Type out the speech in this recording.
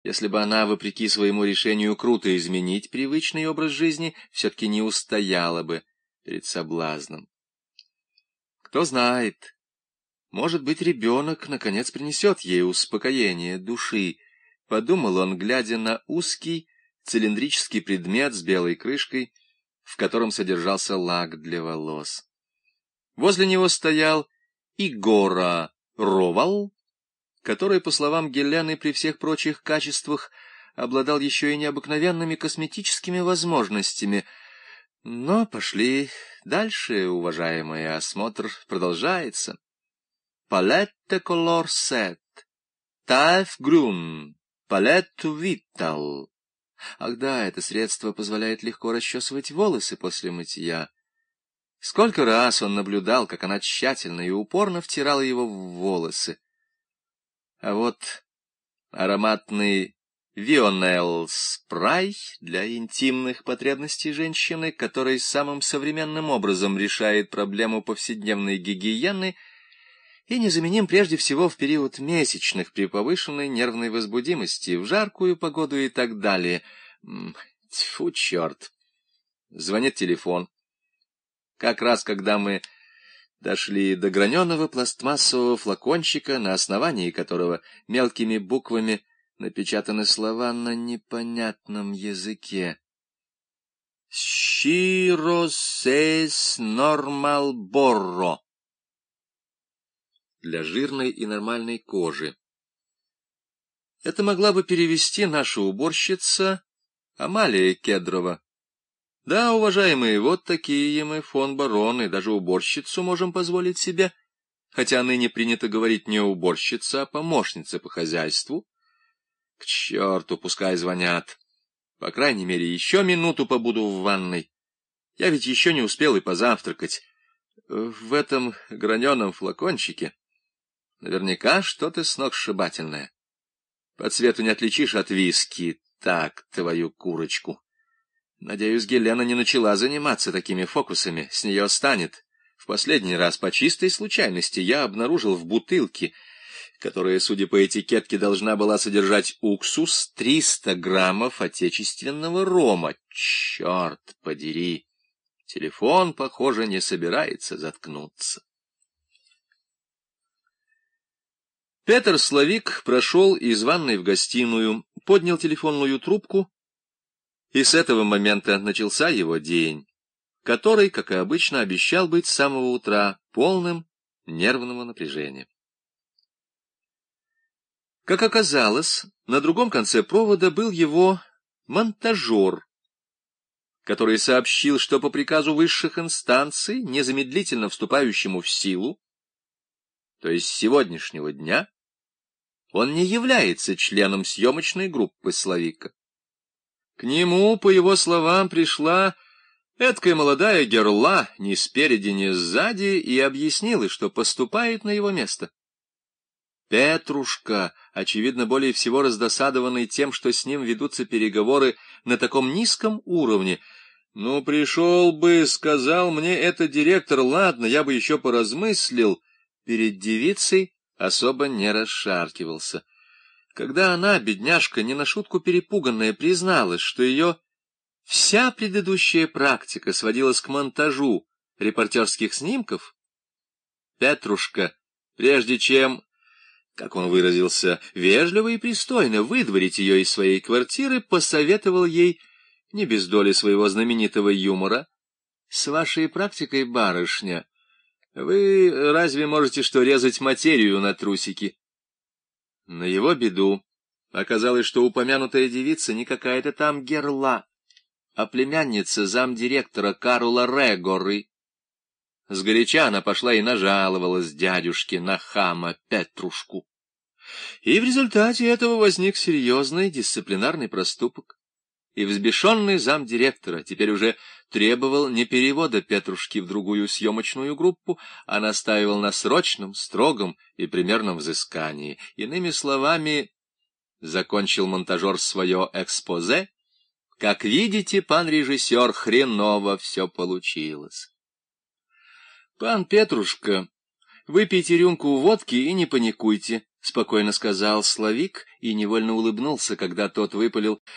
если бы она, вопреки своему решению круто изменить привычный образ жизни, все-таки не устояла бы перед соблазном. Кто знает, может быть, ребенок, наконец, принесет ей успокоение души, подумал он, глядя на узкий цилиндрический предмет с белой крышкой, в котором содержался лак для волос. Возле него стоял Игора Ровал, который, по словам Гелены, при всех прочих качествах обладал еще и необыкновенными косметическими возможностями. Но пошли дальше, уважаемый, осмотр продолжается. Palette Color Set, Taif Grun, Palette Vital. Ах да, это средство позволяет легко расчесывать волосы после мытья. Сколько раз он наблюдал, как она тщательно и упорно втирала его в волосы. А вот ароматный Вионел спрей для интимных потребностей женщины, который самым современным образом решает проблему повседневной гигиены и незаменим прежде всего в период месячных при повышенной нервной возбудимости, в жаркую погоду и так далее. Тьфу, черт! Звонит телефон. Как раз когда мы дошли до граненого пластмассового флакончика, на основании которого мелкими буквами напечатаны слова на непонятном языке. «Щиросес нормал борро» для жирной и нормальной кожи. Это могла бы перевести наша уборщица Амалия Кедрова. Да, уважаемые, вот такие мы фон бароны, даже уборщицу можем позволить себе, хотя ныне принято говорить не уборщица, а помощница по хозяйству. К черту, пускай звонят. По крайней мере, еще минуту побуду в ванной. Я ведь еще не успел и позавтракать. В этом граненом флакончике наверняка что-то сногсшибательное. По цвету не отличишь от виски. Так, твою курочку. Надеюсь, Гелена не начала заниматься такими фокусами. С нее станет. В последний раз по чистой случайности я обнаружил в бутылке, которая, судя по этикетке, должна была содержать уксус, 300 граммов отечественного рома. Черт подери! Телефон, похоже, не собирается заткнуться. Петр Славик прошел из ванной в гостиную, поднял телефонную трубку, и с этого момента начался его день, который, как и обычно, обещал быть с самого утра полным нервного напряжения. Как оказалось, на другом конце провода был его монтажер, который сообщил, что по приказу высших инстанций, незамедлительно вступающему в силу, то есть с сегодняшнего дня, он не является членом съемочной группы Славика. К нему, по его словам, пришла эдакая молодая герла, ни спереди, ни сзади, и объяснила, что поступает на его место. Петрушка, очевидно, более всего раздосадованный тем, что с ним ведутся переговоры на таком низком уровне. «Ну, пришел бы, сказал мне это директор, ладно, я бы еще поразмыслил». Перед девицей особо не расшаркивался. Когда она, бедняжка, не на шутку перепуганная, призналась, что ее вся предыдущая практика сводилась к монтажу репортерских снимков, Петрушка, прежде чем, как он выразился, вежливо и пристойно выдворить ее из своей квартиры, посоветовал ей, не без доли своего знаменитого юмора: «С вашей практикой, барышня, вы разве можете что резать материю на трусики?» На его беду оказалось, что упомянутая девица не какая-то там герла, а племянница замдиректора Карла Регоры. Сгоряча она пошла и нажаловалась дядюшке на хама Петрушку. И в результате этого возник серьезный дисциплинарный проступок. И взбешенный замдиректора теперь уже требовал не перевода Петрушки в другую съемочную группу, а настаивал на срочном, строгом и примерном взыскании. Иными словами, закончил монтажер свое экспозе: «Как видите, пан режиссер, хреново все получилось. Пан Петрушка, выпейте рюмку водки и не паникуйте», — спокойно сказал Славик и невольно улыбнулся, когда тот выпалил: